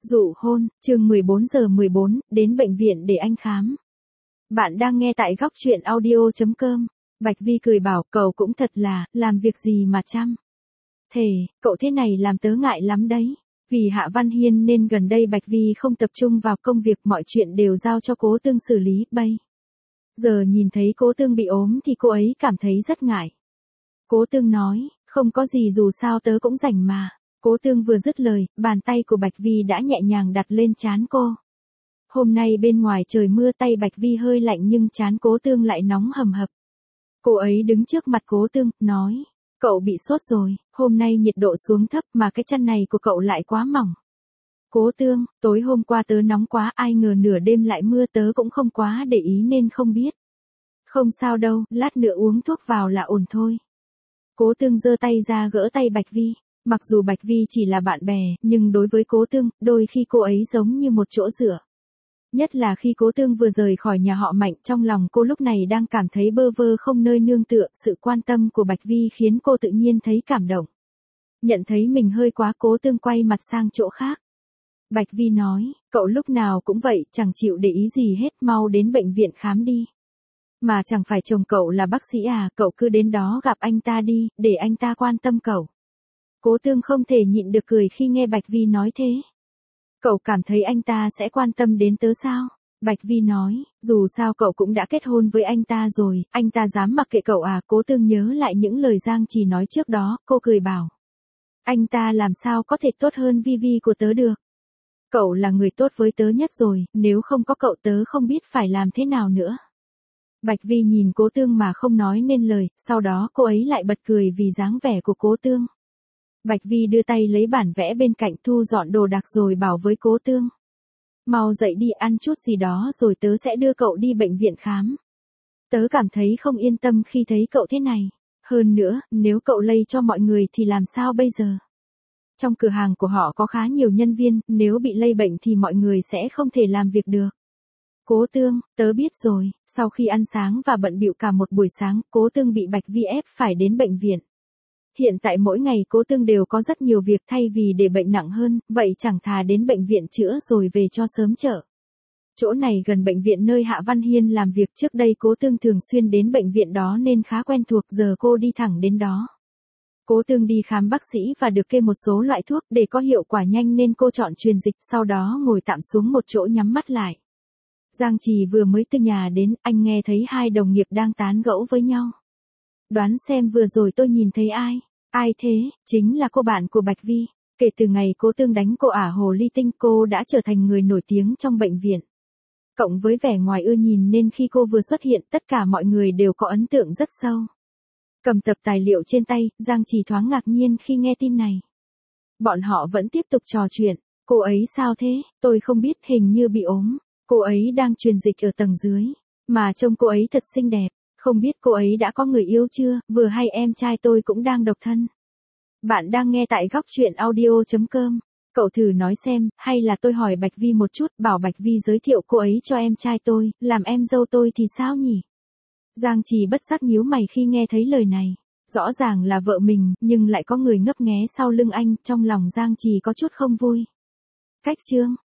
Dụ hôn, chương 14:14, đến bệnh viện để anh khám. Bạn đang nghe tại góc truyện audio.com. Bạch Vi cười bảo, cậu cũng thật là, làm việc gì mà chăm. Thề, cậu thế này làm tớ ngại lắm đấy. Vì Hạ Văn Hiên nên gần đây Bạch Vi không tập trung vào công việc, mọi chuyện đều giao cho Cố Tương xử lý, bây giờ nhìn thấy Cố Tương bị ốm thì cô ấy cảm thấy rất ngại. Cố Tương nói, không có gì, dù sao tớ cũng rảnh mà. Cố Tương vừa dứt lời, bàn tay của Bạch Vi đã nhẹ nhàng đặt lên trán cô. Hôm nay bên ngoài trời mưa, tay Bạch Vi hơi lạnh nhưng trán Cố Tương lại nóng hầm hập. Cô ấy đứng trước mặt Cố Tương, nói, cậu bị sốt rồi, hôm nay nhiệt độ xuống thấp mà cái chân này của cậu lại quá mỏng. Cố Tương, tối hôm qua tớ nóng quá, ai ngờ nửa đêm lại mưa, tớ cũng không quá để ý nên không biết. Không sao đâu, lát nữa uống thuốc vào là ổn thôi. Cố Tương giơ tay ra gỡ tay Bạch Vi. Mặc dù Bạch Vi chỉ là bạn bè, nhưng đối với Cố Tương, đôi khi cô ấy giống như một chỗ dựa. Nhất là khi Cố Tương vừa rời khỏi nhà họ Mạnh, trong lòng cô lúc này đang cảm thấy bơ vơ không nơi nương tựa, sự quan tâm của Bạch Vi khiến cô tự nhiên thấy cảm động. Nhận thấy mình hơi quá, Cố Tương quay mặt sang chỗ khác. Bạch Vi nói, cậu lúc nào cũng vậy, chẳng chịu để ý gì hết, mau đến bệnh viện khám đi. Mà chẳng phải chồng cậu là bác sĩ à, cậu cứ đến đó gặp anh ta đi, để anh ta quan tâm cậu. Cố Tương không thể nhịn được cười khi nghe Bạch Vi nói thế. Cậu cảm thấy anh ta sẽ quan tâm đến tớ sao? Bạch Vi nói, dù sao cậu cũng đã kết hôn với anh ta rồi, anh ta dám mặc kệ cậu à? Cố Tương nhớ lại những lời Giang Trì nói trước đó, cô cười bảo. Anh ta làm sao có thể tốt hơn Vi Vi của tớ được? Cậu là người tốt với tớ nhất rồi, nếu không có cậu tớ không biết phải làm thế nào nữa. Bạch Vi nhìn Cố Tương mà không nói nên lời, sau đó cô ấy lại bật cười vì dáng vẻ của Cố Tương. Bạch Vi đưa tay lấy bản vẽ bên cạnh, thu dọn đồ đạc rồi bảo với Cố Tương. Mau dậy đi, ăn chút gì đó rồi tớ sẽ đưa cậu đi bệnh viện khám. Tớ cảm thấy không yên tâm khi thấy cậu thế này. Hơn nữa, nếu cậu lây cho mọi người thì làm sao bây giờ? Trong cửa hàng của họ có khá nhiều nhân viên, nếu bị lây bệnh thì mọi người sẽ không thể làm việc được. Cố Tương, tớ biết rồi. Sau khi ăn sáng và bận bịu cả một buổi sáng, Cố Tương bị Bạch Vi ép phải đến bệnh viện. Hiện tại mỗi ngày Cố Tương đều có rất nhiều việc, thay vì để bệnh nặng hơn, vậy chẳng thà đến bệnh viện chữa rồi về cho sớm chợ. Chỗ này gần bệnh viện nơi Hạ Văn Hiên làm việc, trước đây Cố Tương thường xuyên đến bệnh viện đó nên khá quen thuộc, giờ cô đi thẳng đến đó. Cố Tương đi khám bác sĩ và được kê một số loại thuốc, để có hiệu quả nhanh nên cô chọn truyền dịch, sau đó ngồi tạm xuống một chỗ nhắm mắt lại. Giang Trì vừa mới từ nhà đến, anh nghe thấy hai đồng nghiệp đang tán gẫu với nhau. Đoán xem vừa rồi tôi nhìn thấy ai? Ai thế? Chính là cô bạn của Bạch Vi. Kể từ ngày Cố Tương đánh cô ả hồ ly tinh, cô đã trở thành người nổi tiếng trong bệnh viện. Cộng với vẻ ngoài ưa nhìn nên khi cô vừa xuất hiện, tất cả mọi người đều có ấn tượng rất sâu. Cầm tập tài liệu trên tay, Giang Trì thoáng ngạc nhiên khi nghe tin này. Bọn họ vẫn tiếp tục trò chuyện. Cô ấy sao thế? Tôi không biết, hình như bị ốm. Cô ấy đang truyền dịch ở tầng dưới. Mà trông cô ấy thật xinh đẹp. Không biết cô ấy đã có người yêu chưa? Vừa hay em trai tôi cũng đang độc thân. Bạn đang nghe tại góc truyện audio.com. Cậu thử nói xem, hay là tôi hỏi Bạch Vi một chút, bảo Bạch Vi giới thiệu cô ấy cho em trai tôi, làm em dâu tôi thì sao nhỉ? Giang Trì bất giác nhíu mày khi nghe thấy lời này. Rõ ràng là vợ mình, nhưng lại có người ngấp nghé sau lưng anh, trong lòng Giang Trì có chút không vui. Cách chương.